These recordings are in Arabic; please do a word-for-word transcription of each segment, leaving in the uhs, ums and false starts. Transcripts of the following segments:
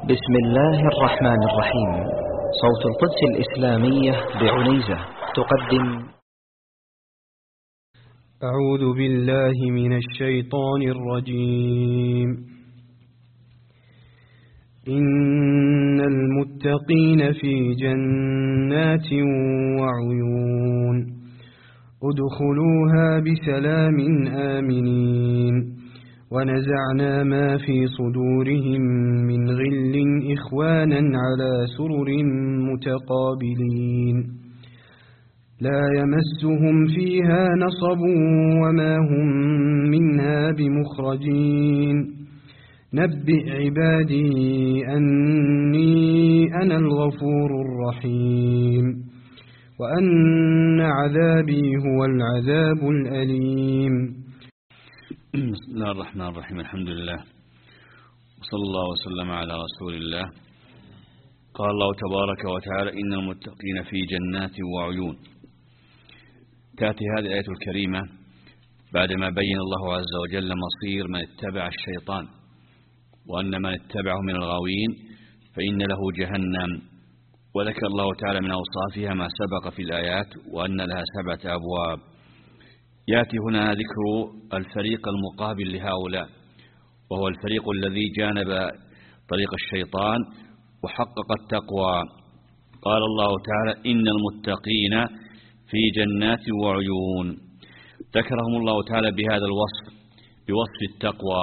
بسم الله الرحمن الرحيم. صوت القدس الإسلامية بعنيزة تقدم. أعوذ بالله من الشيطان الرجيم. إن المتقين في جنات وعيون ادخلوها بسلام آمنين ونزعنا ما في صدورهم من غل إخوانا على سرر متقابلين لا يمسهم فيها نصب وما هم منها بمخرجين نبئ عبادي أني أنا الغفور الرحيم وأن عذابي هو العذاب الأليم. بسم الله الرحمن الرحيم. الحمد لله وصلى الله وسلم على رسول الله. قال الله تبارك وتعالى: إن المتقين في جنات وعيون. تأتي هذه الآية الكريمة بعدما بين الله عز وجل مصير من اتبع الشيطان، وأن من اتبعه من الغاوين فإن له جهنم، وذكر الله تعالى من أوصافها ما سبق في الآيات وأن لها سبعة أبواب. يأتي هنا ذكر الفريق المقابل لهؤلاء، وهو الفريق الذي جانب طريق الشيطان وحقق التقوى. قال الله تعالى: إن المتقين في جنات وعيون. ذكرهم الله تعالى بهذا الوصف، بوصف التقوى.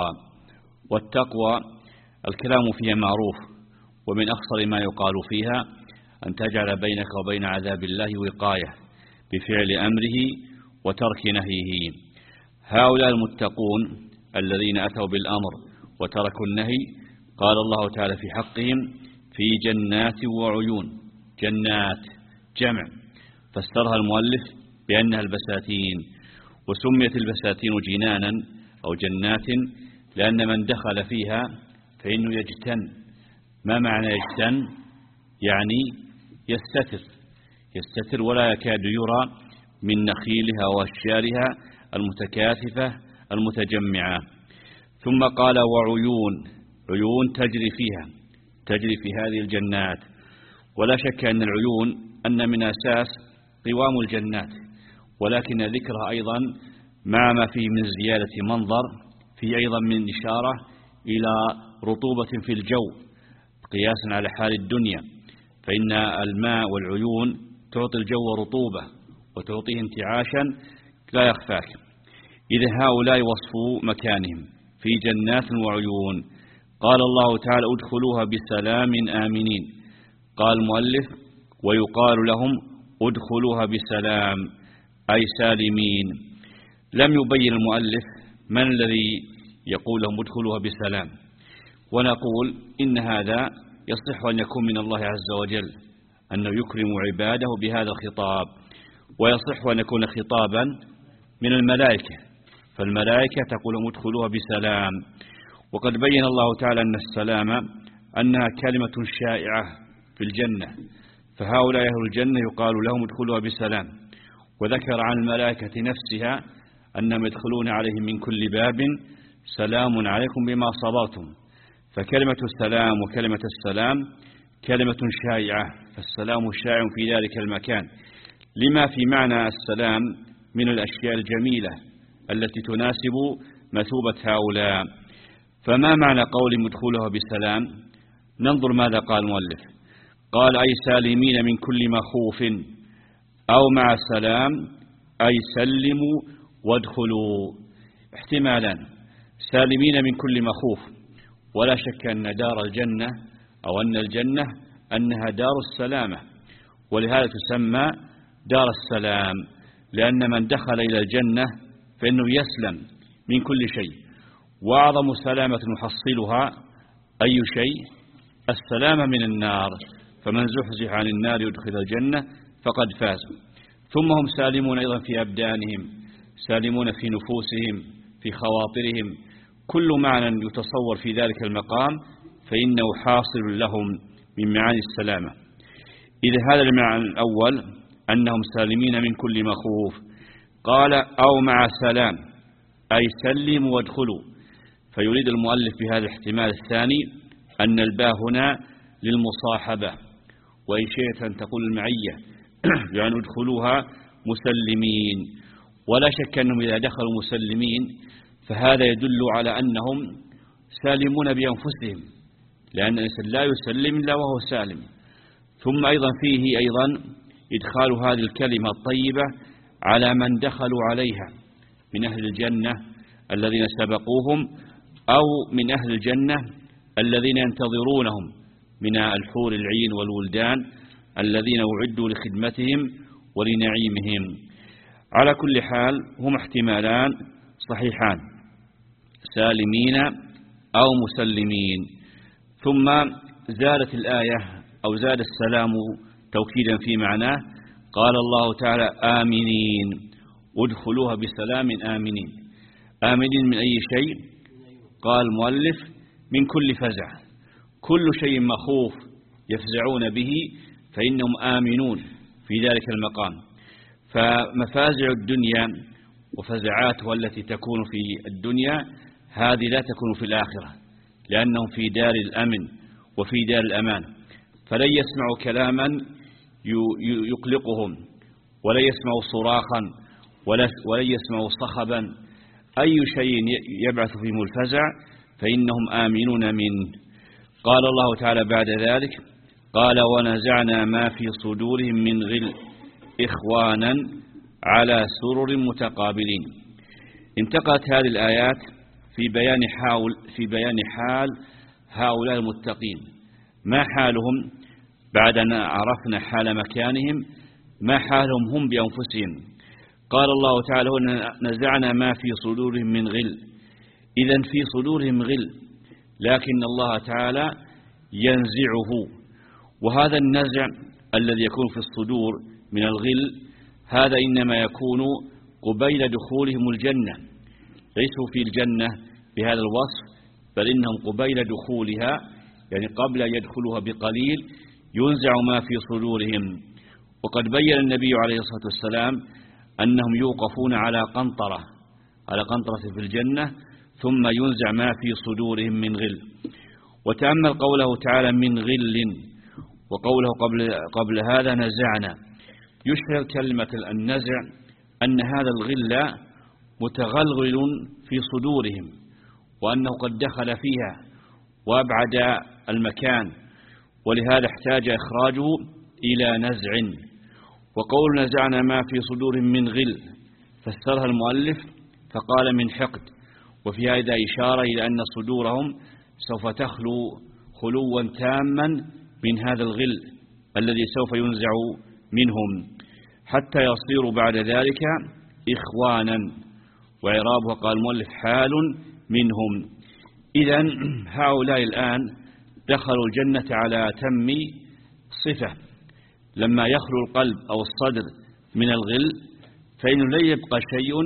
والتقوى الكلام فيها معروف، ومن أخصر ما يقال فيها أن تجعل بينك وبين عذاب الله وقاية بفعل أمره وترك نهيه. هؤلاء المتقون الذين أتوا بالأمر وتركوا النهي، قال الله تعالى في حقهم: في جنات وعيون. جنات جمع، فسرها المؤلف بأنها البساتين، وسميت البساتين جنانا أو جنات لأن من دخل فيها فإنه يجتن. ما معنى يجتن؟ يعني يستتر يستتر ولا يكاد يرى من نخيلها وأشجارها المتكاثفة المتجمعة. ثم قال: وعيون. عيون تجري فيها تجري في هذه الجنات. ولا شك أن العيون أن من أساس قوام الجنات، ولكن ذكرها أيضا مع ما فيه من زيادة منظر فيه أيضا من إشارة إلى رطوبة في الجو قياسا على حال الدنيا، فإن الماء والعيون تعطي الجو رطوبة وتعطيه انتعاشا لا يخفاك. إذا هؤلاء وصفوا مكانهم في جنات وعيون. قال الله تعالى: ادخلوها بسلام آمنين. قال المؤلف: ويقال لهم ادخلوها بسلام أي سالمين. لم يبين المؤلف من الذي يقول لهم ادخلوها بسلام، ونقول إن هذا يصح أن يكون من الله عز وجل، أنه يكرم عباده بهذا الخطاب، ويصح أن يكون خطابا من الملائكة، فالملائكة تقول لهم ادخلوها بسلام. وقد بين الله تعالى أن السلام أنها كلمة شائعة في الجنة، فهؤلاء أهل الجنة يقال لهم ادخلوها بسلام. وذكر عن الملائكة نفسها أنهم يدخلون عليهم من كل باب سلام عليكم بما صبرتم. فكلمة السلام وكلمة السلام كلمة شائعة، فالسلام شائع في ذلك المكان لما في معنى السلام من الأشياء الجميلة التي تناسب مثوبة هؤلاء. فما معنى قول مدخولها بسلام؟ ننظر ماذا قال المؤلف. قال: أي سالمين من كل مخوف، أو مع سلام أي سلموا وادخلوا. احتمالان: سالمين من كل مخوف، ولا شك أن دار الجنة أو أن الجنة أنها دار السلامة، ولهذا تسمى دار السلام، لأن من دخل إلى الجنة فإنه يسلم من كل شيء. وأعظم سلامة نحصلها أي شيء؟ السلامة من النار، فمن زحزح عن النار يدخل الجنة فقد فاز. ثم هم سالمون أيضا في أبدانهم، سالمون في نفوسهم، في خواطرهم. كل معنى يتصور في ذلك المقام فإنه حاصل لهم من معاني السلامة. إذا هذا المعنى الأول أنهم سالمين من كل مخوف. قال: أو مع سلام أي سلموا وادخلوا. فيريد المؤلف بهذا الاحتمال الثاني أن الباء هنا للمصاحبة، وإن شئت أن تقول المعية يعني ادخلوها مسلمين. ولا شك أنهم إذا دخلوا مسلمين فهذا يدل على أنهم سالمون بأنفسهم، لأن الإنسان لا يسلم إلا وهو سالم. ثم أيضا فيه أيضا إدخال هذه الكلمة الطيبة على من دخلوا عليها من أهل الجنة الذين سبقوهم، أو من أهل الجنة الذين ينتظرونهم من الحور العين والولدان الذين أعدوا لخدمتهم ولنعيمهم. على كل حال هم احتمالان صحيحان، سالمين أو مسلمين. ثم زادت الآية أو زاد السلام توكيدا في معناه، قال الله تعالى آمنين، ادخلوها بسلام آمنين. آمنين من أي شيء؟ قال المؤلف من كل فزع، كل شيء مخوف يفزعون به فإنهم آمنون في ذلك المقام. فمفازع الدنيا وفزعاتها التي تكون في الدنيا هذه لا تكون في الآخرة، لأنهم في دار الأمن وفي دار الأمان، فلن يسمعوا كلاما يقلقهم، ولا يسمعوا صراخا، ولا يسمعوا صخبا، أي شيء يبعث فيهم الفزع فإنهم آمنون منه. قال الله تعالى بعد ذلك، قال ونزعنا ما في صدورهم من غل إخوانا على سرر متقابلين. انتقلت هذه الآيات في بيان حال في بيان حال هؤلاء المتقين، ما حالهم بعد أن عرفنا حال مكانهم، ما حالهم هم بأنفسهم. قال الله تعالى نزعنا ما في صدورهم من غل، إذن في صدورهم غل، لكن الله تعالى ينزعه. وهذا النزع الذي يكون في الصدور من الغل هذا إنما يكون قبيل دخولهم الجنة، ليسوا في الجنة بهذا الوصف، بل إنهم قبيل دخولها، يعني قبل أن يدخلوها بقليل ينزع ما في صدورهم. وقد بين النبي عليه الصلاة والسلام أنهم يوقفون على قنطرة على قنطرة في الجنة ثم ينزع ما في صدورهم من غل. وتأمل قوله تعالى من غل، وقوله قبل, قبل هذا نزعنا، يشعر كلمة النزع أن هذا الغل متغلغل في صدورهم، وأنه قد دخل فيها وأبعد المكان، ولهذا احتاج إخراجه إلى نزع. وقول نزعنا ما في صدورهم من غل فسرها المؤلف فقال من حقد، وفي هذا إشارة إلى أن صدورهم سوف تخلو خلوا تاما من هذا الغل الذي سوف ينزع منهم، حتى يصيروا بعد ذلك إخوانا. وإعرابها قال المؤلف حال منهم. إذن هؤلاء الآن دخلوا الجنة على تم صفة، لما يخلو القلب أو الصدر من الغل فإنه لا يبقى شيء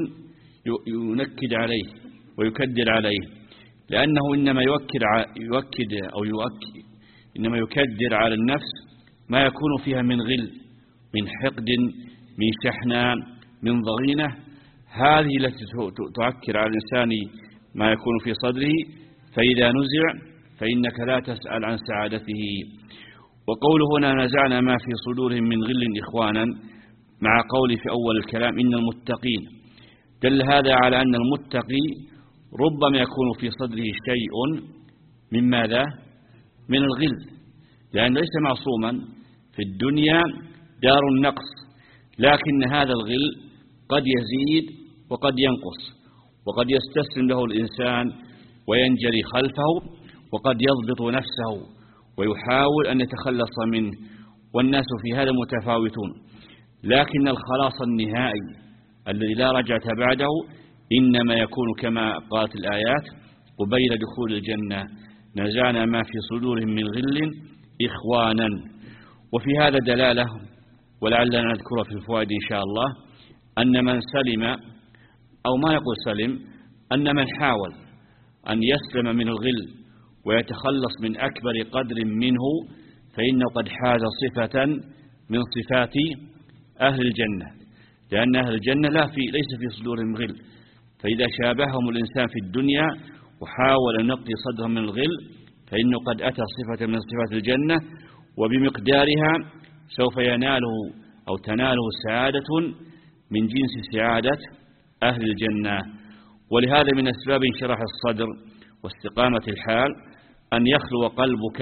ينكد عليه ويكدر عليه، لأنه إنما يؤكد يؤكد أو يؤكد إنما يكدر على النفس ما يكون فيها من غل، من حقد، من شحنة، من ضغينة، هذه التي تؤكد على الإنسان ما يكون في صدره، فإذا نزع فإنك لا تسأل عن سعادته. وقوله هنا نزعنا ما في صدورهم من غل إخوانا، مع قول في أول الكلام إن المتقين، دل هذا على أن المتقي ربما يكون في صدره شيء من ماذا؟ من الغل، لأن ليس معصوما، في الدنيا دار النقص، لكن هذا الغل قد يزيد وقد ينقص، وقد يستسلم له الإنسان وينجري خلفه، وقد يضبط نفسه ويحاول أن يتخلص منه، والناس في هذا متفاوتون. لكن الخلاص النهائي الذي لا رجعة بعده إنما يكون كما قالت الآيات قبيل دخول الجنة، نزعنا ما في صدورهم من غل إخوانا. وفي هذا دلالة، ولعلنا نذكر في الفوائد إن شاء الله، أن من سلم، أو ما نقول سلم، أن من حاول أن يسلم من الغل ويتخلص من أكبر قدر منه فإنه قد حاز صفة من صفات أهل الجنة، لأن أهل الجنة لا في ليس في صدورهم غل، فإذا شابههم الإنسان في الدنيا وحاول أن ينقي صدرهم من الغل فإنه قد أتى صفة من صفات الجنة وبمقدارها سوف يناله أو تناله سعادة من جنس سعادة أهل الجنة. ولهذا من أسباب انشراح الصدر واستقامة الحال أن يخلو قلبك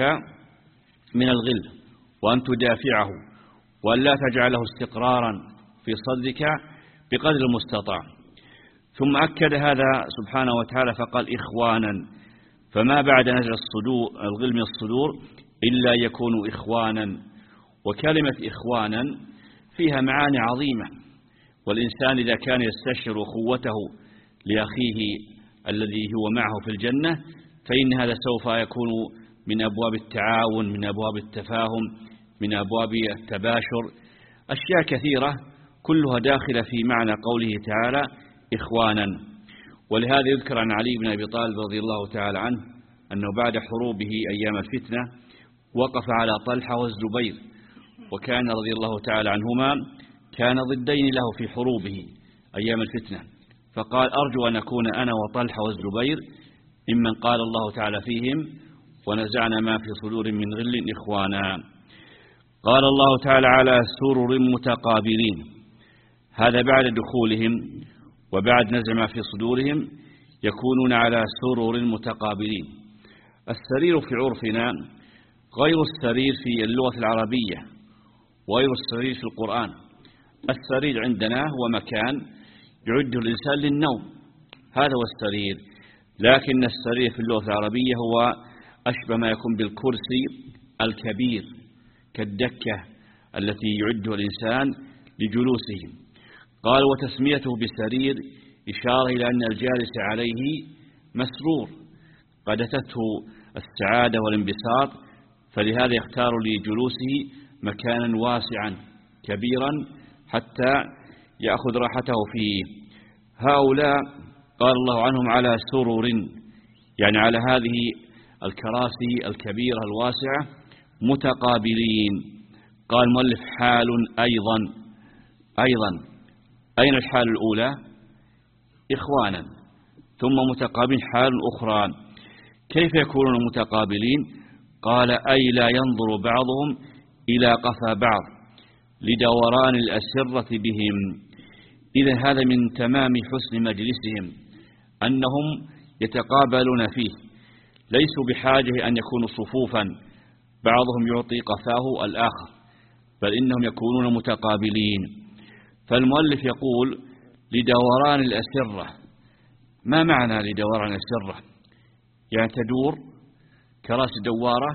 من الغل، وأن تدافعه، وأن لا تجعله استقرارا في صدرك بقدر المستطاع. ثم أكد هذا سبحانه وتعالى فقال إخوانا، فما بعد نزع الصدور الغل من الصدور إلا يكون إخوانا. وكلمة إخوانا فيها معاني عظيمة، والإنسان إذا كان يستشعر أخوته لأخيه الذي هو معه في الجنة فإن هذا سوف يكون من أبواب التعاون، من أبواب التفاهم، من أبواب التباشر، أشياء كثيرة كلها داخلة في معنى قوله تعالى إخوانا. ولهذا يذكر عن علي بن أبي طالب رضي الله تعالى عنه أنه بعد حروبه أيام الفتنة وقف على طلحة والزبير، وكان رضي الله تعالى عنهما كان ضدين له في حروبه أيام الفتنة، فقال أرجو أن أكون أنا وطلحة والزبير ممن قال الله تعالى فيهم ونزعنا ما في صدور من غل إخوانا. قال الله تعالى على سرر متقابلين، هذا بعد دخولهم وبعد نزع ما في صدورهم يكونون على سرر متقابلين. السرير في عرفنا غير السرير في اللغة العربية وغير السرير في القرآن. السرير عندنا هو مكان يعده الإنسان للنوم، هذا هو السرير، لكن السرير في اللغة العربية هو أشبه ما يكون بالكرسي الكبير كالدكة التي يعده الإنسان لجلوسه. قال وتسميته بسرير إشارة إلى أن الجالس عليه مسرور قد أتته السعادة والانبساط، فلهذا يختار لجلوسه مكانا واسعا كبيرا حتى يأخذ راحته فيه. هؤلاء قال الله عنهم على سرر، يعني على هذه الكراسي الكبيرة الواسعة متقابلين. قال المؤلف حال أيضا أيضا أين الحال الأولى؟ إخوانا، ثم متقابلين حال أخرى. كيف يكونون متقابلين؟ قال أي لا ينظر بعضهم إلى قفا بعض لدوران الأسرة بهم. إذن هذا من تمام حسن مجلسهم أنهم يتقابلون فيه، ليسوا بحاجة أن يكونوا صفوفا بعضهم يعطي قفاه الآخر، بل إنهم يكونون متقابلين. فالمؤلف يقول لدوران الأسرة. ما معنى لدوران الأسرة؟ يعني تدور كراسي دوارة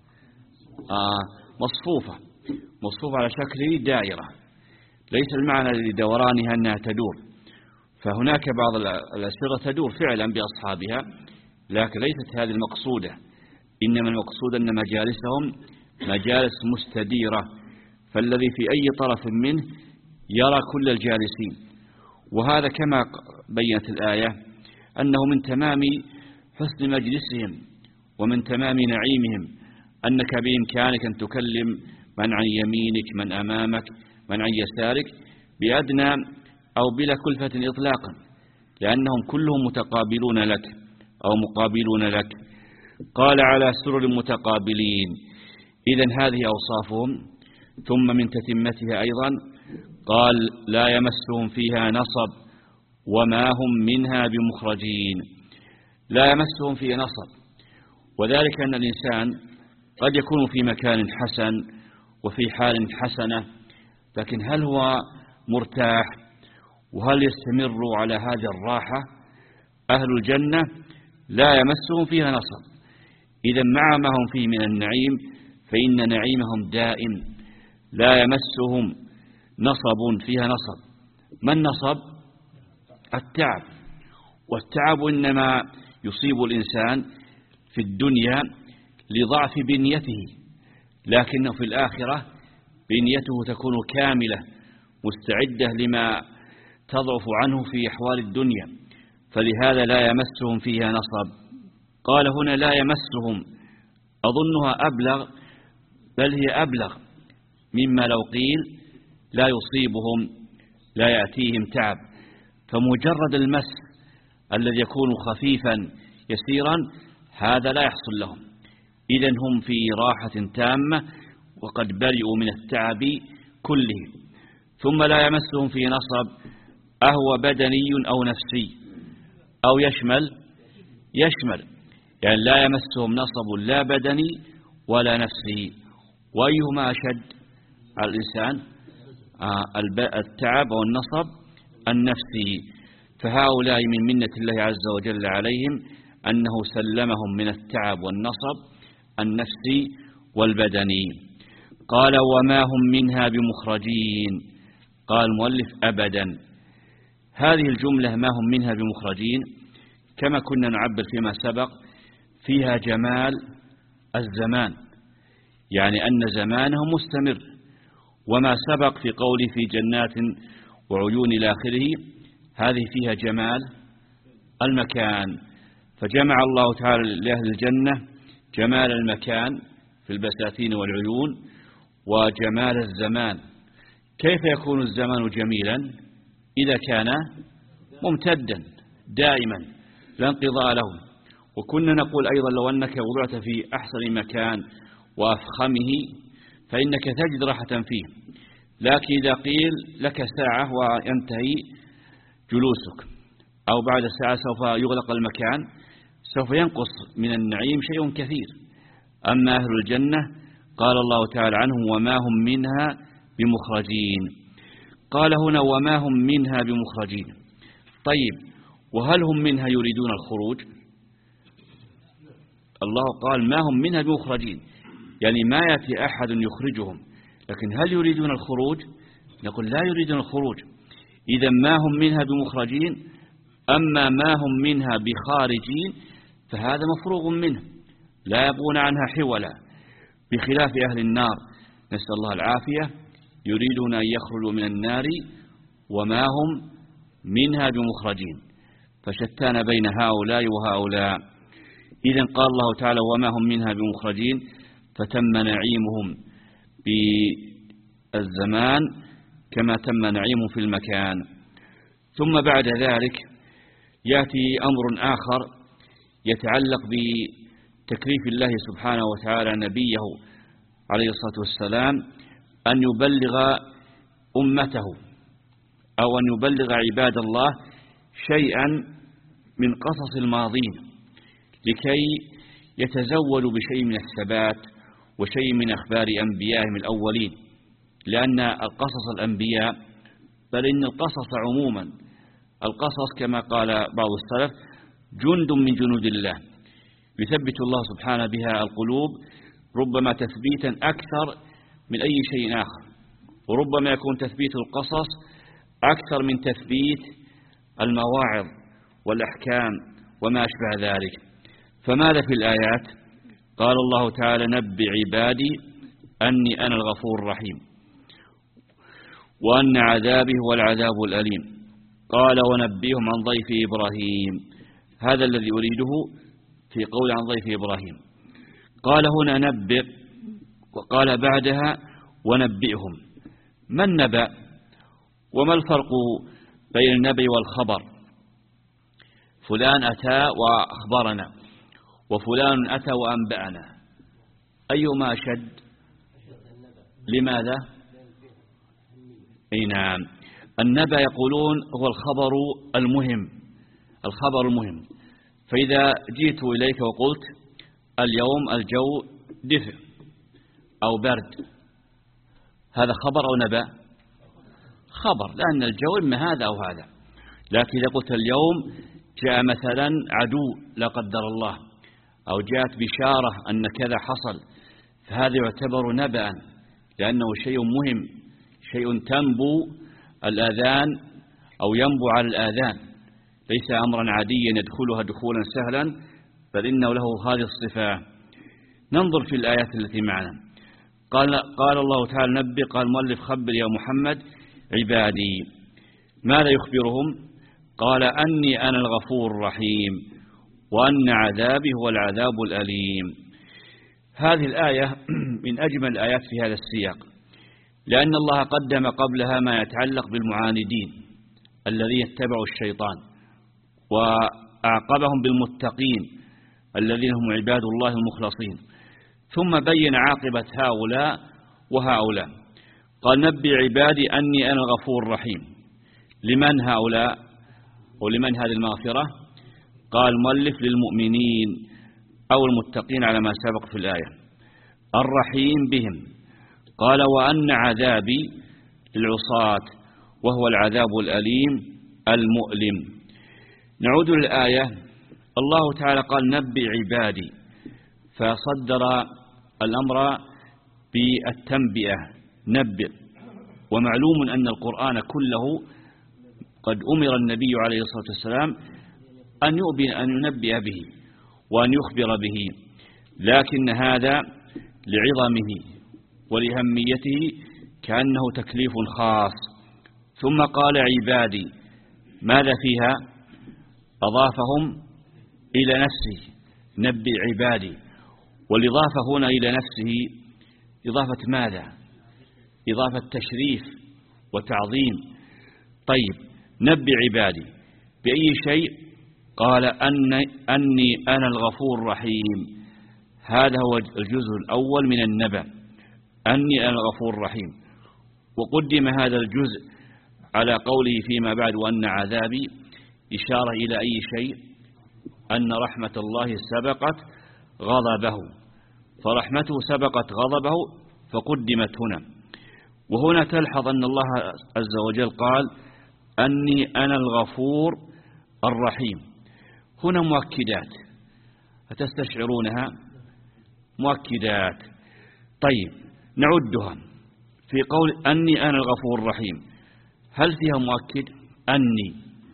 آه مصفوفة مصفوفة على شكل دائرة، ليس المعنى لدورانها أنها تدور، فهناك بعض الأسرة تدور فعلا بأصحابها، لكن ليست هذه المقصودة، إنما المقصود أن مجالسهم مجالس مستديرة، فالذي في أي طرف منه يرى كل الجالسين. وهذا كما بينت الآية أنه من تمام حسن مجلسهم ومن تمام نعيمهم أنك بإمكانك أن تكلم من عن يمينك من أمامك من عن يسارك بأدنى أو بلا كلفة إطلاقا، لأنهم كلهم متقابلون لك أو مقابلون لك. قال على سرر متقابلين، إذن هذه أوصافهم. ثم من تتمتها أيضا قال لا يمسهم فيها نصب وما هم منها بمخرجين. لا يمسهم فيها نصب، وذلك أن الإنسان قد يكون في مكان حسن وفي حال حسنة، لكن هل هو مرتاح وهل يستمر على هذه الراحة؟ أهل الجنة لا يمسهم فيها نصب، إذا مع ما هم فيه من النعيم فإن نعيمهم دائم، لا يمسهم نصب فيها نصب. ما النصب؟ التعب، والتعب إنما يصيب الإنسان في الدنيا لضعف بنيته، لكنه في الآخرة بنيته تكون كاملة مستعدة لما تضعف عنه في أحوال الدنيا، فلهذا لا يمسهم فيها نصب. قال هنا لا يمسهم، أظنها أبلغ، بل هي أبلغ مما لو قيل لا يصيبهم لا يأتيهم تعب، فمجرد المس الذي يكون خفيفا يسيرا هذا لا يحصل لهم، إذن هم في راحة تامة وقد برئوا من التعب كله. ثم لا يمسهم في نصب أهو بدني أو نفسي أو يشمل يشمل يعني لا يمسهم نصب لا بدني ولا نفسي. وأيهما أشد على الإنسان؟ التعب أو النصب النفسي. فهؤلاء من منة الله عز وجل عليهم أنه سلمهم من التعب والنصب النفسي والبدني. قال وما هم منها بمخرجين. قال المؤلف أبدا. هذه الجملة ما هم منها بمخرجين كما كنا نعبر فيما سبق فيها جمال الزمان، يعني أن زمانه مستمر. وما سبق في قوله في جنات وعيون إلى آخره هذه فيها جمال المكان. فجمع الله تعالى لأهل الجنة جمال المكان في البساتين والعيون وجمال الزمان. كيف يكون الزمان جميلا؟ إذا كان ممتدا دائما لا انقضاء له. وكنا نقول أيضا لو أنك وضعت في أحسن مكان وأفخمه فإنك تجد راحة فيه، لكن إذا قيل لك ساعة وينتهي جلوسك أو بعد ساعة سوف يغلق المكان سوف ينقص من النعيم شيء كثير. أما أهل الجنة قال الله تعالى عنهم وما هم منها بمخرجين. قال هنا وما هم منها بمخرجين. طيب وهل هم منها يريدون الخروج؟ الله قال ما هم منها بمخرجين، يعني ما يأتي أحد يخرجهم، لكن هل يريدون الخروج؟ نقول لا يريدون الخروج. إذا ما هم منها بمخرجين. أما ما هم منها بخارجين فهذا مفروغ منه لا يبغون عنها حولا، بخلاف أهل النار نسأل الله العافية يريدون أن يخرجوا من النار وما هم منها بمخرجين. فشتان بين هؤلاء وهؤلاء. إذن قال الله تعالى وما هم منها بمخرجين فتم نعيمهم بالزمان كما تم نعيمهم في المكان. ثم بعد ذلك يأتي أمر آخر يتعلق بتكليف الله سبحانه وتعالى نبيه عليه الصلاة والسلام أن يبلغ أمته أو أن يبلغ عباد الله شيئا من قصص الماضين لكي يتزودوا بشيء من الثبات وشيء من أخبار أنبيائهم الأولين. لأن القصص الأنبياء بل إن القصص عموما القصص كما قال بعض السلف جند من جنود الله يثبت الله سبحانه بها القلوب، ربما تثبيتا أكثر من أي شيء آخر، وربما يكون تثبيت القصص أكثر من تثبيت المواعظ والأحكام وما أشبه ذلك. فماذا في الآيات؟ قال الله تعالى نبئ عبادي أني أنا الغفور الرحيم وأن عذابي هو العذاب الأليم. قال ونبئهم عن ضيف إبراهيم. هذا الذي أريده في قول عن ضيف إبراهيم. قال هنا نبئ وقال بعدها ونبئهم. ما النبأ وما الفرق بين النبأ والخبر؟ فلان أتى وأخبرنا وفلان أتى وأنبأنا، أيما أشد؟ لماذا؟ أي نعم، النبأ يقولون هو الخبر المهم الخبر المهم. فإذا جئت إليك وقلت اليوم الجو دفء أو برد، هذا خبر أو نبأ؟ خبر، لأن الجو إما هذا أو هذا. لكن إذا قلت اليوم جاء مثلا عدو لا قدر الله أو جاءت بشارة أن كذا حصل، فهذا يعتبر نبأ لأنه شيء مهم، شيء تنبو الآذان أو ينبو على الآذان، ليس أمرا عاديا يدخلها دخولا سهلا، بل إنه له هذه الصفة. ننظر في الآيات التي معنا. قال, قال الله تعالى نبئ، قال المؤلف خبر يا محمد عبادي. ماذا يخبرهم؟ قال أني أنا الغفور الرحيم وأن عذابي هو العذاب الأليم. هذه الآية من أجمل الآيات في هذا السياق، لأن الله قدم قبلها ما يتعلق بالمعاندين الذين اتبعوا الشيطان، وأعقبهم بالمتقين الذين هم عباد الله المخلصين. ثم بين عاقبة هؤلاء وهؤلاء. قال نبي عبادي أني أنا الغفور الرحيم. لمن هؤلاء ولمن هذه المغفرة؟ قال مؤلف للمؤمنين أو المتقين على ما سبق في الآية. الرحيم بهم. قال وأن عذابي للعصاة وهو العذاب الأليم المؤلم. نعود للآية. الله تعالى قال نبي عبادي، فصدر الأمر بالتنبئة نبئ. ومعلوم أن القرآن كله قد أمر النبي عليه الصلاة والسلام أن يؤمن أن ينبئ به وأن يخبر به، لكن هذا لعظمه ولأهميته كأنه تكليف خاص. ثم قال عبادي، ماذا فيها؟ أضافهم إلى نفسه. نبئ عبادي، والإضافة هنا إلى نفسه إضافة ماذا؟ إضافة تشريف وتعظيم. طيب نبئ عبادي بأي شيء؟ قال أن أني أنا الغفور الرحيم. هذا هو الجزء الأول من النبأ، أني أنا الغفور الرحيم. وقدم هذا الجزء على قوله فيما بعد وأن عذابي إشارة إلى أي شيء؟ أن رحمة الله سبقت غضبه، فرحمته سبقت غضبه فقدمت هنا. وهنا تلحظ أن الله عز وجل قال أني أنا الغفور الرحيم. هنا مؤكدات أتستشعرونها؟ مؤكدات. طيب نعدها. في قول أني أنا الغفور الرحيم هل فيها مؤكد؟ أني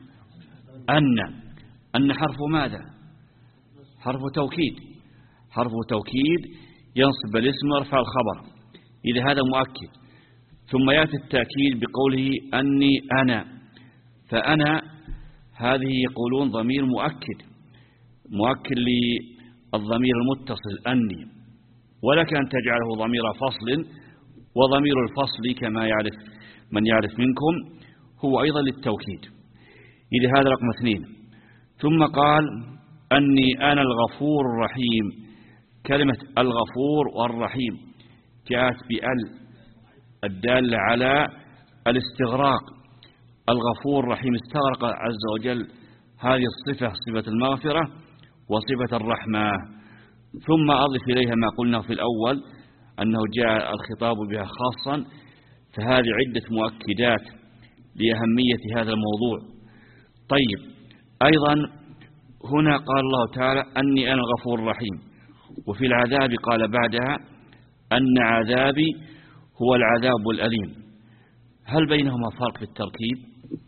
أن أن حرف ماذا؟ حرف توكيد. حرف توكيد ينصب الاسم ويرفع الخبر، إذا هذا مؤكد. ثم يأتي التأكيد بقوله أني أنا، فأنا هذه يقولون ضمير مؤكد مؤكد للضمير المتصل أني، ولك أن تجعله ضمير فصل، وضمير الفصل كما يعرف من يعرف منكم هو أيضا للتوكيد. إذا هذا رقم اثنين. ثم قال أني أنا الغفور الرحيم. كلمة الغفور والرحيم جاءت بأل الدالة على الاستغراق. الغفور الرحيم استغرق عز وجل هذه الصفة، صفة المغفرة وصفة الرحمة. ثم أضف إليها ما قلنا في الأول أنه جاء الخطاب بها خاصا، فهذه عدة مؤكدات لأهمية هذا الموضوع. طيب أيضا هنا قال الله تعالى أني أنا الغفور الرحيم، وفي العذاب قال بعدها أن عذابي هو العذاب الأليم. هل بينهما فرق في التركيب؟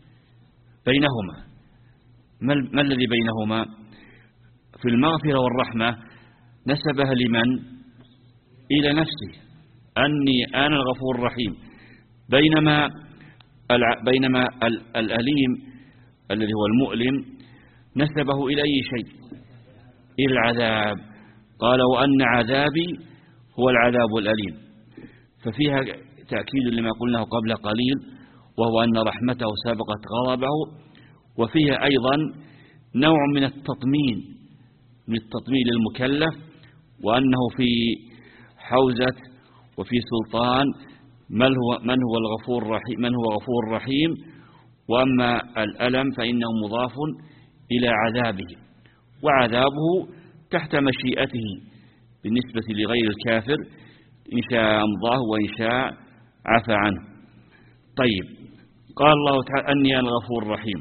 بينهما ما الذي بينهما؟ في المغفرة والرحمة نسبها لمن؟ إلى نفسه، أني أنا الغفور الرحيم. بينما بينما الأليم الذي هو المؤلم نسبه إلى أي شيء؟ إلى العذاب. قال وأن عذابي هو العذاب الأليم، ففيها تأكيد لما قلناه قبل قليل، وهو أن رحمته سبقت غضبه. وفيها أيضا نوع من التطمين من التطمين للمكلف، وأنه في حوزة وفي سلطان من هو من هو الغفور الرحيم من هو غفور رحيم. وأما الألم فإنه مضاف إلى عذابه، وعذابه تحت مشيئته بالنسبة لغير الكافر، إن شاء أمضاه وإن شاء عفى عنه. طيب قال الله تعالى أني أنا الغفور الرحيم.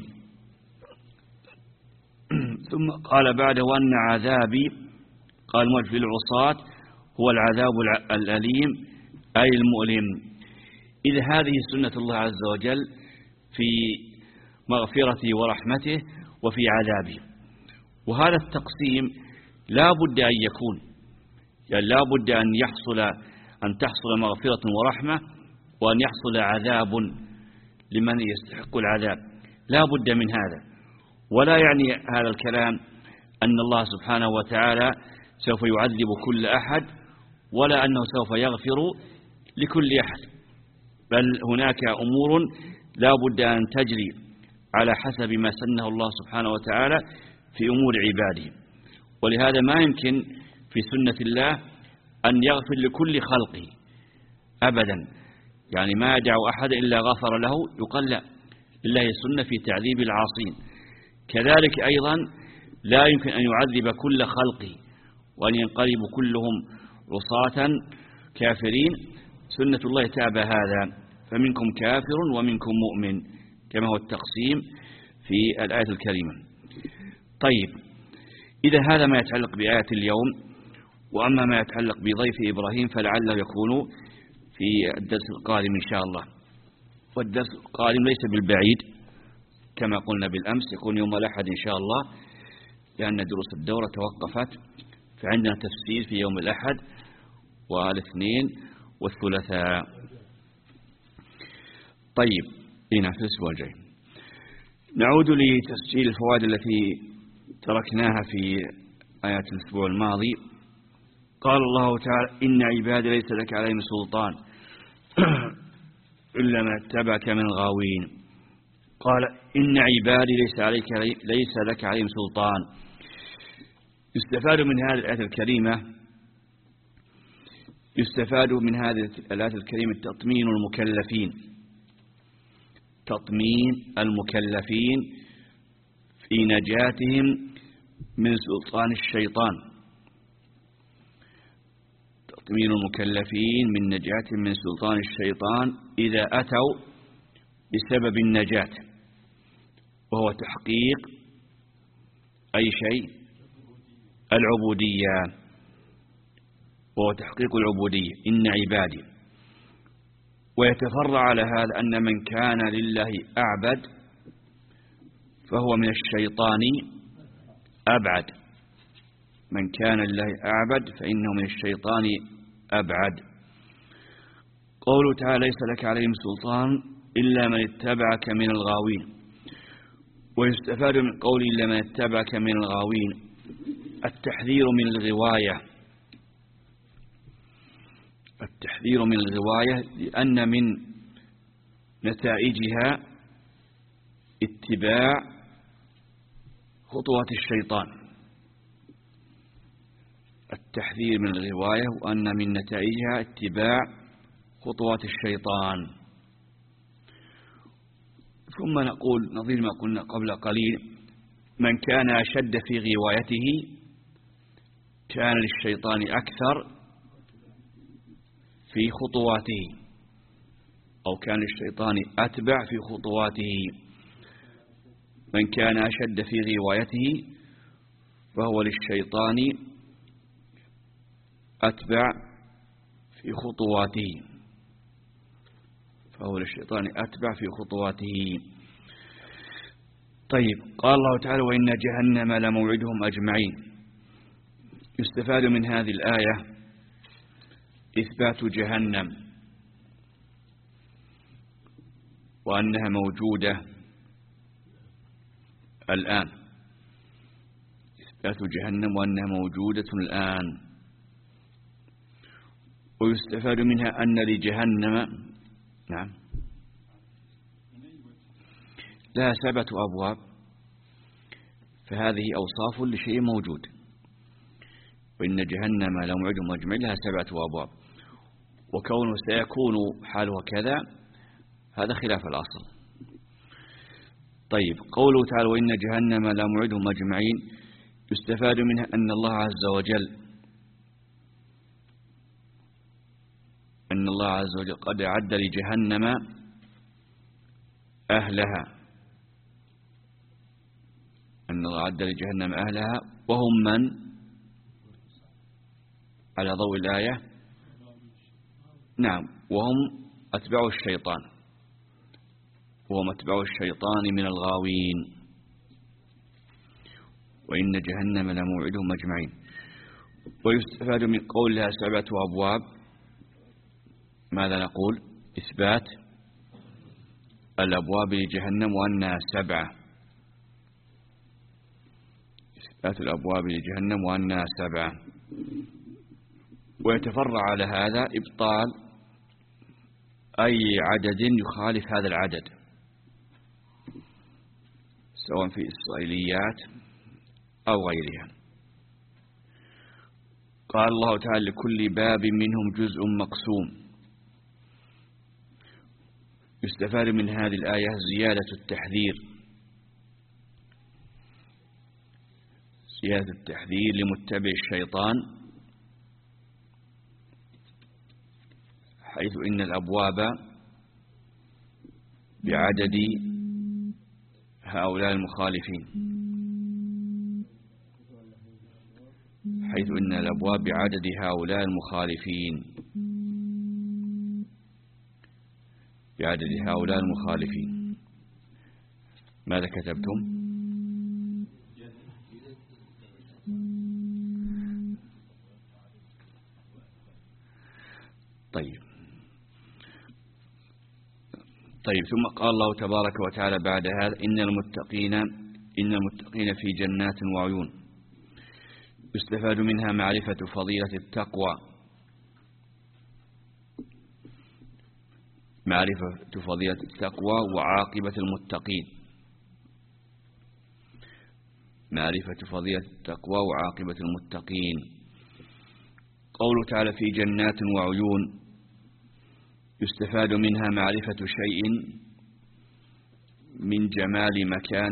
ثم قال بعد وأن عذابي، قال موجه في العصاة هو العذاب الأليم أي المؤلم. إذ هذه سنة الله عز وجل في مغفرته ورحمته وفي عذابه. وهذا التقسيم لا بد أن يكون، يعني لا بد أن يحصل أن تحصل مغفرة ورحمة، وأن يحصل عذاب لمن يستحق العذاب، لا بد من هذا. ولا يعني هذا الكلام أن الله سبحانه وتعالى سوف يعذب كل أحد، ولا أنه سوف يغفر لكل أحد، بل هناك أمور لا بد أن تجري على حسب ما سنه الله سبحانه وتعالى في أمور عباده. ولهذا ما يمكن في سنة الله أن يغفر لكل خلقه أبدا، يعني ما يدعو أحد إلا غفر له، يقال لا، لله السنة في تعذيب العاصين. كذلك أيضا لا يمكن أن يعذب كل خلقه وأن ينقلب كلهم عصاة كافرين، سنة الله تابع هذا، فمنكم كافر ومنكم مؤمن، كما هو التقسيم في الآية الكريمة. طيب، إذا هذا ما يتعلق بآية اليوم. وأما ما يتعلق بضيف إبراهيم فلعله يكون في الدرس القادم إن شاء الله، والدرس القادم ليس بالبعيد كما قلنا بالأمس، يكون يوم الأحد إن شاء الله، لأن دروس الدورة توقفت، فعندنا تفسير في يوم الأحد والاثنين والثلاثاء. طيب، هنا في الأسبوع الجاي نعود لتسجيل الفوائد التي تركناها في آيات الأسبوع الماضي. قال الله تعالى: إن عبادي ليس لك عليهم سلطان إلا من اتبعك من الغاوين. قال: إن عبادي ليس عليك ليس لك عليهم سلطان. يستفاد من هذه الآية الكريمة يستفاد من هذه الآية الكريمة تطمين المكلفين تطمين المكلفين في نجاتهم من سلطان الشيطان تطمين المكلفين من نجاتهم من سلطان الشيطان إذا أتوا بسبب النجاة، وهو تحقيق أي شيء العبودية، وهو تحقيق العبودية. إن عبادي. ويتفرع على هذا أن من كان لله أعبد فهو من الشيطان أبعد. من كان لله أعبد فإنه من الشيطان أبعد. قوله تعالى: ليس لك عليهم سلطان إلا من اتبعك من الغاوين. ويستفاد من قول إلا من اتبعك من الغاوين التحذير من الغواية التحذير من الغواية لأن من نتائجها اتباع خطوات الشيطان. التحذير من الغواية وأن من نتائجها اتباع خطوات الشيطان. ثم نقول نظير ما قلنا قبل قليل: من كان أشد في غوايته كان للشيطان أكثر في خطواته، أو كان الشيطان أتبع في خطواته. من كان أشد في غوايته فهو للشيطان أتبع في خطواته فهو للشيطان أتبع في خطواته. طيب، قال الله تعالى: وإن جهنم لموعدهم أجمعين. يستفاد من هذه الآية إثبات جهنم وأنها موجودة الآن. إثبات جهنم وأنها موجودة الآن. ويستفاد منها أن لجهنم نعم لها سبعة أبواب، فهذه أوصاف لشيء موجود. وإن جهنم لموعدهم أجمعين لها سبعة أبواب، وكونه سيكون حاله كذا هذا خلاف الأصل. طيب، قوله تعالى: وإن جهنم لموعدهم أجمعين. يستفاد منها أن الله عز وجل أن الله عز وجل قد أعد لجهنم أهلها أن الله أعد لجهنم أهلها وهم من على ضوء الآية نعم وهم أتباع الشيطان وهم أتباع الشيطان من الغاوين. وإن جهنم لموعدهم أجمعين. ويستفاد من قولها سبعة أبواب. ماذا نقول؟ إثبات الأبواب لجهنم وأنها سبعة إثبات الأبواب لجهنم وأنها سبعة. ويتفرع على هذا إبطال أي عدد يخالف هذا العدد، سواء في إسرائيليات أو غيرها. قال الله تعالى لكل باب منهم جزء مقسوم. يستفاد من هذه الآية زيادة التحذير زيادة التحذير لمتبع الشيطان، حيث إن الأبواب بعدد هؤلاء المخالفين حيث إن الأبواب بعدد هؤلاء المخالفين بعدد هؤلاء المخالفين ماذا كتبتم؟ طيب طيب ثم قال الله تبارك وتعالى بعد هذا إن المتقين إن المتقين في جنات وعيون. يستفاد منها معرفة فضيلة التقوى معرفة فضيلة التقوى وعاقبة المتقين معرفة فضيلة التقوى وعاقبة المتقين. قوله تعالى في جنات وعيون يستفاد منها معرفة شيء من جمال مكان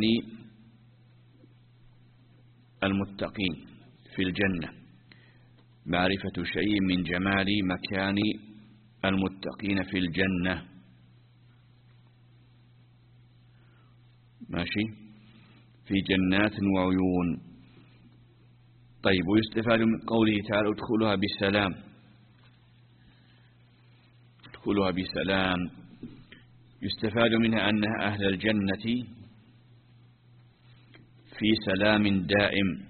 المتقين في الجنة معرفة شيء من جمال مكان المتقين في الجنة. ماشي في جنات وعيون. طيب ويستفاد من قوله تعالى ادخلها بسلام ادخلها بسلام. يستفاد منها أنها أهل الجنة في سلام دائم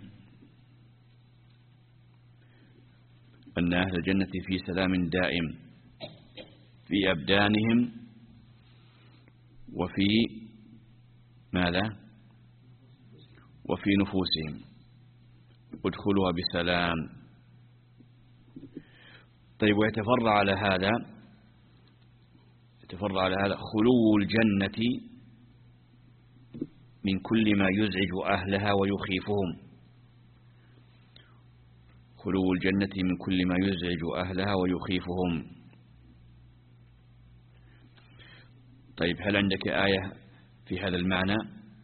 أن أهل الجنة في سلام دائم في أبدانهم وفي ماذا وفي نفوسهم. ادخلوها بسلام. طيب ويتفرع على هذا يتفرع على هذا خلو الجنة من كل ما يزعج أهلها ويخيفهم خلو الجنة من كل ما يزعج أهلها ويخيفهم. طيب هل عندك آية في هذا المعنى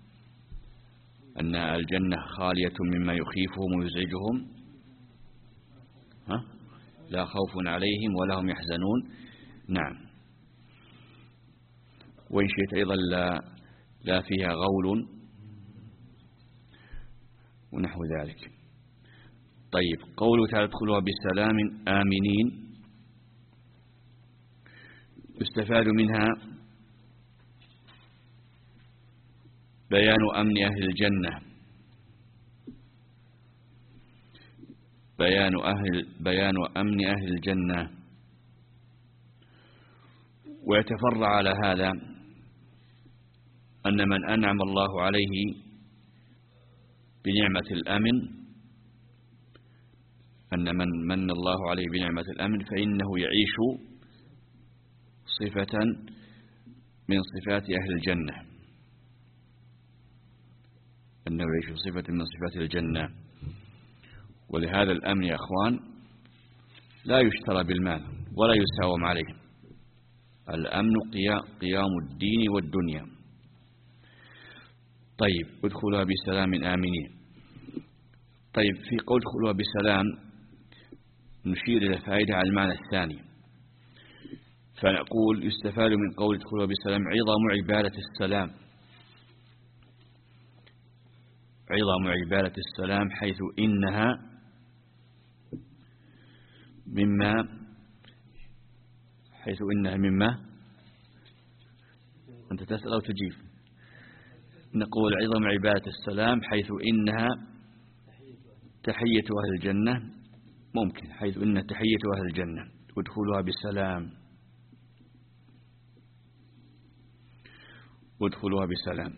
أن الجنة خالية مما يخيفهم ويزعجهم؟ ها؟ لا خوف عليهم ولا هم يحزنون. نعم. وإن شئت أيضا لا, لا فيها غول ونحو ذلك. طيب قوله تعالى ادخلوها بسلام آمنين يستفاد منها بيان أمن أهل الجنة بيان أهل بيان أمن أهل الجنة. ويتفرع على هذا أن من أنعم الله عليه بنعمة الأمن أن من من الله عليه بنعمة الأمن فإنه يعيش صفة من صفات أهل الجنة أنه يعيش صفة من صفات الجنة. ولهذا الأمن يا أخوان لا يشترى بالمال ولا يساوم عليه. الأمن قيام الدين والدنيا. طيب ادخلوا بسلام آمنين. طيب في قول ادخلوا بسلام نشير إلى فائدة على المعنى الثاني فنقول يستفاد من قول ادخلوا بسلام عظم عبادة السلام عظم عبادة السلام حيث إنها مما حيث إنها مما أنت تسأل أو تجيب. نقول عظم عبادة السلام حيث إنها تحية أهل الجنة ممكن حيث إن تحية أهل الجنة وادخلوها بسلام وادخلوها بسلام.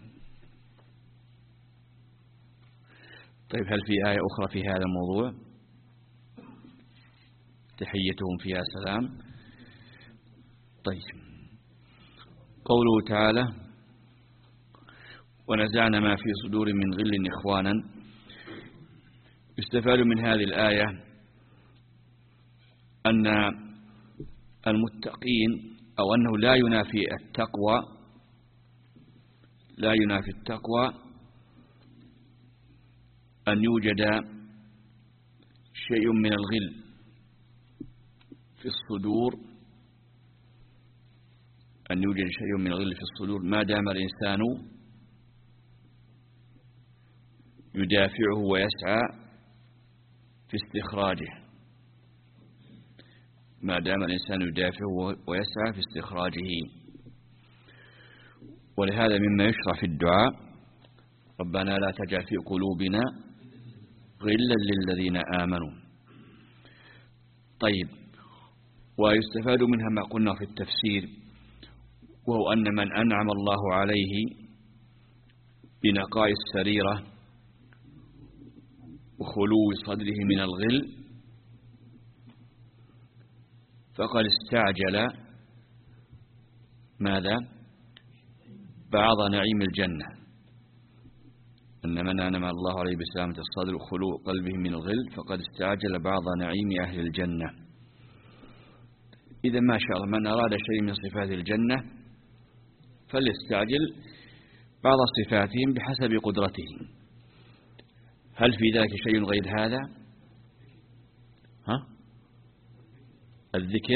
طيب هل في آية أخرى في هذا الموضوع تحيتهم فيها سلام؟ طيب قوله تعالى ونزعنا ما في صدور من غل إخوانا. يستفاد من هذه الآية أن المتقين أو أنه لا ينافي التقوى لا ينافي التقوى أن يوجد شيء من الغل في الصدور أن يوجد شيء من الغل في الصدور ما دام الإنسان يدافعه ويسعى في استخراجه ما دام الإنسان يدافعه ويسعى في استخراجه. ولهذا مما يشرع في الدعاء ربنا لا تجعل في قلوبنا غلا للذين آمنوا. طيب، ويستفاد منها ما قلنا في التفسير، وهو أن من أنعم الله عليه بنقاء السريرة وخلو صدره من الغل فقد استعجل ماذا؟ بعض نعيم الجنة. أن من أنعم الله عليه بسلامة الصدر وخلو قلبه من الغل فقد استعجل بعض نعيم أهل الجنة. إذا ما شاء الله من أراد شيء من صفات الجنة فليستعجل بعض صفاتهم بحسب قدرته. هل في ذلك شيء غير هذا؟ ها؟ الذكر؟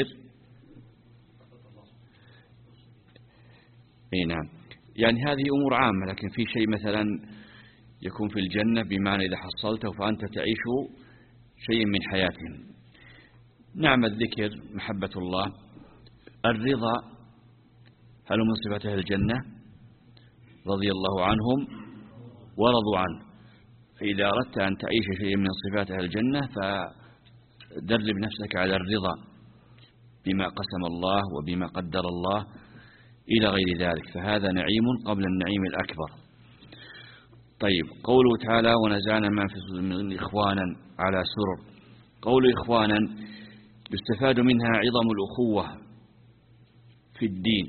اي نعم، يعني هذه أمور عامة، لكن في شيء مثلا يكون في الجنة بمعنى إذا حصلته فأنت تعيش شيء من حياتهم. نعم، الذكر، محبة الله، الرضا، هل من صفات أهل الجنة؟ رضي الله عنهم ورضوا عنه. فإذا أردت أن تعيش شيء من صفات أهل الجنة فدرب نفسك على الرضا بما قسم الله وبما قدر الله إلى غير ذلك، فهذا نعيم قبل النعيم الأكبر. طيب، قوله تعالى ونزعنا ما في صدورهم إخوانا على سرر. قول إخوانا يستفاد منها عظم الأخوة في الدين،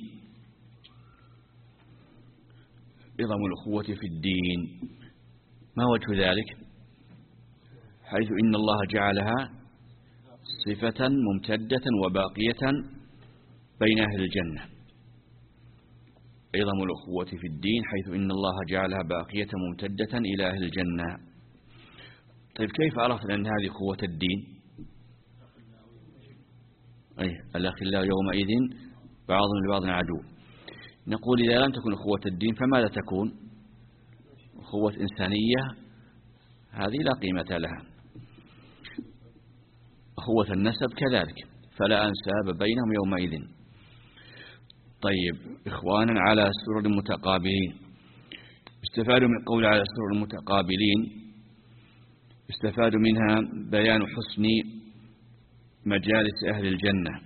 عظم الأخوة في الدين. ما وجه ذلك؟ حيث إن الله جعلها صفة ممتدة وباقية بين أهل الجنة. عظم الأخوة في الدين حيث إن الله جعلها باقية ممتدة إلى أهل الجنة. طيب، كيف عرفنا أن هذه قوة الدين؟ أي الأخلاء يومئذ بعضهم لبعض عدو. نقول إذا لم تكن أخوة الدين فماذا تكون؟ أخوة إنسانية، هذه لا قيمة لها. أخوة النسب كذلك، فلا أنساب بينهم يومئذ. طيب، إخوانا على سرر متقابلين. استفاد من قول على سرر متقابلين استفاد منها بيان حسن مجالس أهل الجنة،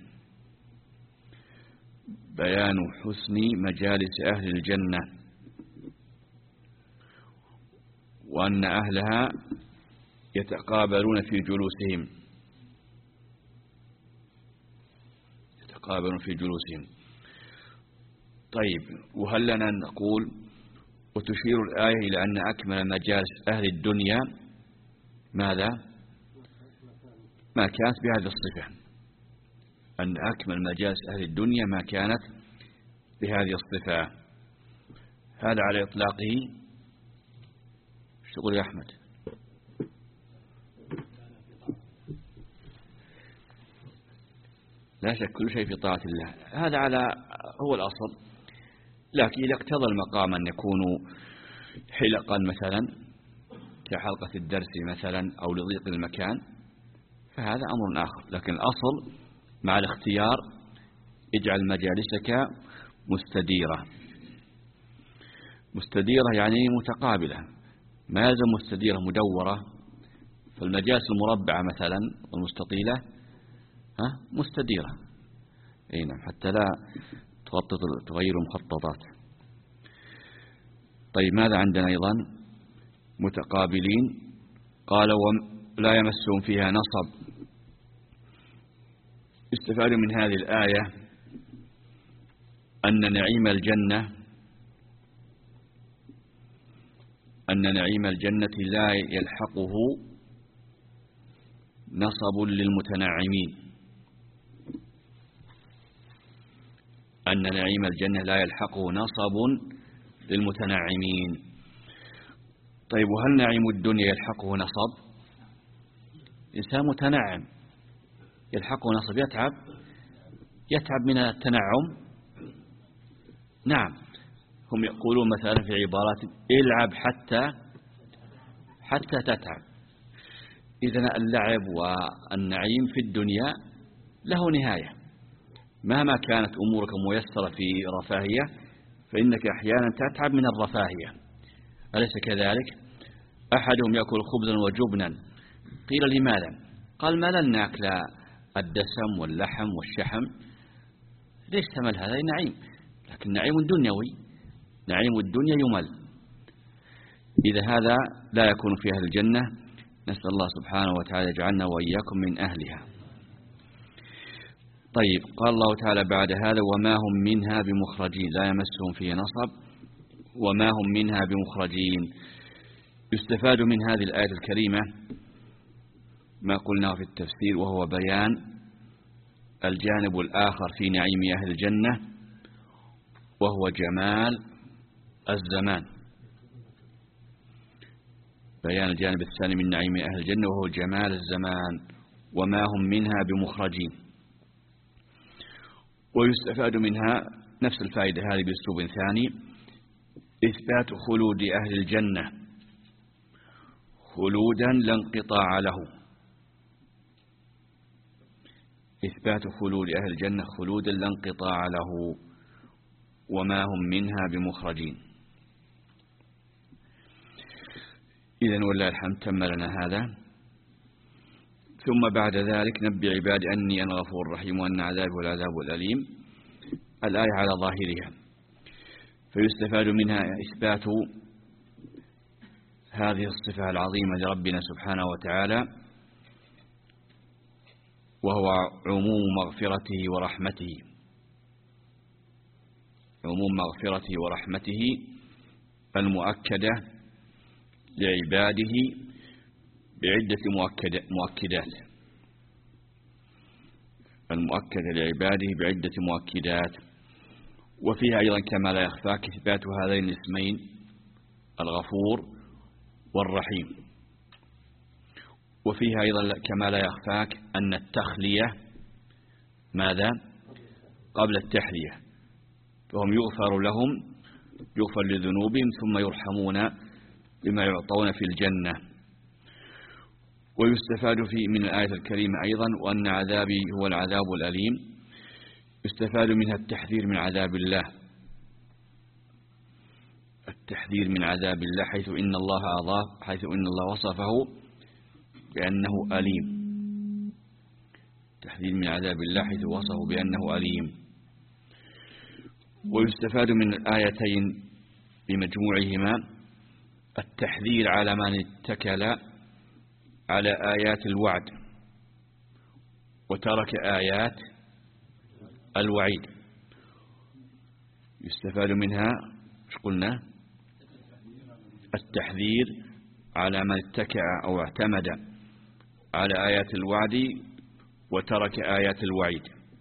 بيان حسن مجالس أهل الجنة، وأن أهلها يتقابلون في جلوسهم يتقابلون في جلوسهم. طيب، وهل لنا أن نقول وتشير الآية إلى أن أكمل مجالس أهل الدنيا ماذا؟ ما كانت بهذه الصفة، أن أكمل مجالس أهل الدنيا ما كانت بهذه الصفة. هذا على إطلاقه. ايش تقول يا أحمد؟ لا شك كل شيء في طاعة الله، هذا على هو الأصل. لكن إذا اقتضى المقام أن يكونوا حلقا مثلا كحلقة الدرس مثلا أو لضيق المكان فهذا أمر آخر، لكن الأصل مع الاختيار اجعل مجالسك مستديرة. مستديرة يعني متقابلة، ما يلزم مستديرة مدورة. فالمجالس المربعة مثلا والمستطيلة ها مستديرة، اي نعم، حتى لا تخطط تغير المخططات. طيب، ماذا عندنا أيضا؟ متقابلين. قال ولا يمسهم فيها نصب. استفاد من هذه الآية أن نعيم الجنة أن نعيم الجنة لا يلحقه نصب للمتنعمين. أن نعيم الجنة لا يلحقه نصب للمتنعمين. طيب وهل نعيم الدنيا يلحقه نصب؟ إنسان متنعم يلحقه نصب، يتعب يتعب من التنعم. نعم، هم يقولون مثلا في عبارات العب حتى حتى تتعب. إذن اللعب والنعيم في الدنيا له نهاية، مهما كانت أمورك ميسرة في رفاهية فإنك أحيانا تتعب من الرفاهية، أليس كذلك؟ أحدهم يأكل خبزا وجبنا، قيل لماذا؟ قال مللنا أكل الدسم واللحم والشحم. ليش تمل؟ هذا نعيم، لكن نعيم دنيوي، نعيم الدنيا يمل. إذا هذا لا يكون في أهل الجنة، نسأل الله سبحانه وتعالى يجعلنا وإياكم من أهلها. طيب قال الله تعالى بعد هذا وما هم منها بمخرجين، لا يمسهم فيه نصب وما هم منها بمخرجين. يستفاد من هذه الآية الكريمة ما قلناه في التفسير، وهو بيان الجانب الآخر في نعيم أهل الجنة، وهو جمال الزمان. بيان الجانب الثاني من نعيم أهل الجنة وهو جمال الزمان وما هم منها بمخرجين. ويستفاد منها نفس الفائدة هذه بأسلوب ثاني، إثبات خلود أهل الجنة خلودا لا انقطاع له. إثبات خلود أهل الجنة خلودا لا انقطاع له وما هم منها بمخرجين. إذن والله الحمد تم لنا هذا. ثم بعد ذلك نبي عبادي أني أنا غفور رحيم وأن عذابي هو العذاب الأليم، الآية على ظاهرها. فيستفاد منها إثبات هذه الصفة العظيمة لربنا سبحانه وتعالى، وهو عموم مغفرته ورحمته، عموم مغفرته ورحمته المؤكدة لعباده بعدة مؤكدات، المؤكدة لعباده بعدة مؤكدات. وفيها أيضا كما لا يخفاك إثبات هذين الاسمين الغفور والرحيم. وفيها أيضا كما لا يخفاك أن التخلية ماذا؟ قبل التحلية، فهم يغفر لهم، يغفر لذنوبهم ثم يرحمون بما يعطون في الجنة. ويستفاد في من الآية الكريمة أيضا وأن عذابي هو العذاب الأليم. يستفاد منها التحذير من عذاب الله، التحذير من عذاب الله، حيث إن الله أضاف حيث إن الله وصفه بأنه أليم، تحذير من عذاب الله حيث وصفه بأنه أليم. ويستفاد من الآيتين بمجموعهما التحذير على من اتكل على آيات الوعد وترك آيات الوعيد. يستفاد منها ايش قلنا؟ التحذير على من اتكأ أو اعتمد على آيات الوعد وترك آيات الوعيد،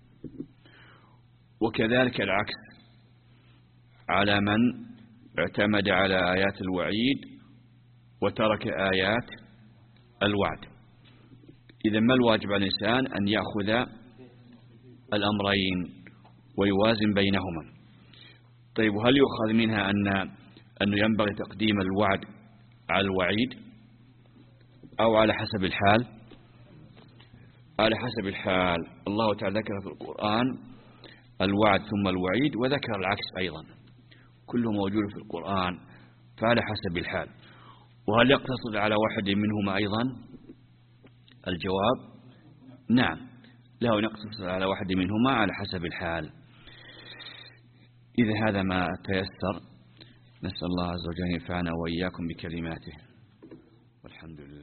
وكذلك العكس على من اعتمد على آيات الوعيد وترك آيات الوعد. إذا ما الواجب على الإنسان؟ أن يأخذ الأمرين ويوازن بينهما. طيب هل يؤخذ منها أن أنه ينبغي تقديم الوعد على الوعيد أو على حسب الحال؟ على حسب الحال. الله تعالى ذكر في القرآن الوعد ثم الوعيد، وذكر العكس أيضا، كله موجود في القرآن، فعلى حسب الحال. وهل يقتصر على واحد منهما أيضا؟ الجواب نعم، له نقتصر على واحد منهما على حسب الحال. إذا هذا ما تيسر، نسأل الله عز وجل أن ينفعنا وإياكم بكلماته، والحمد لله.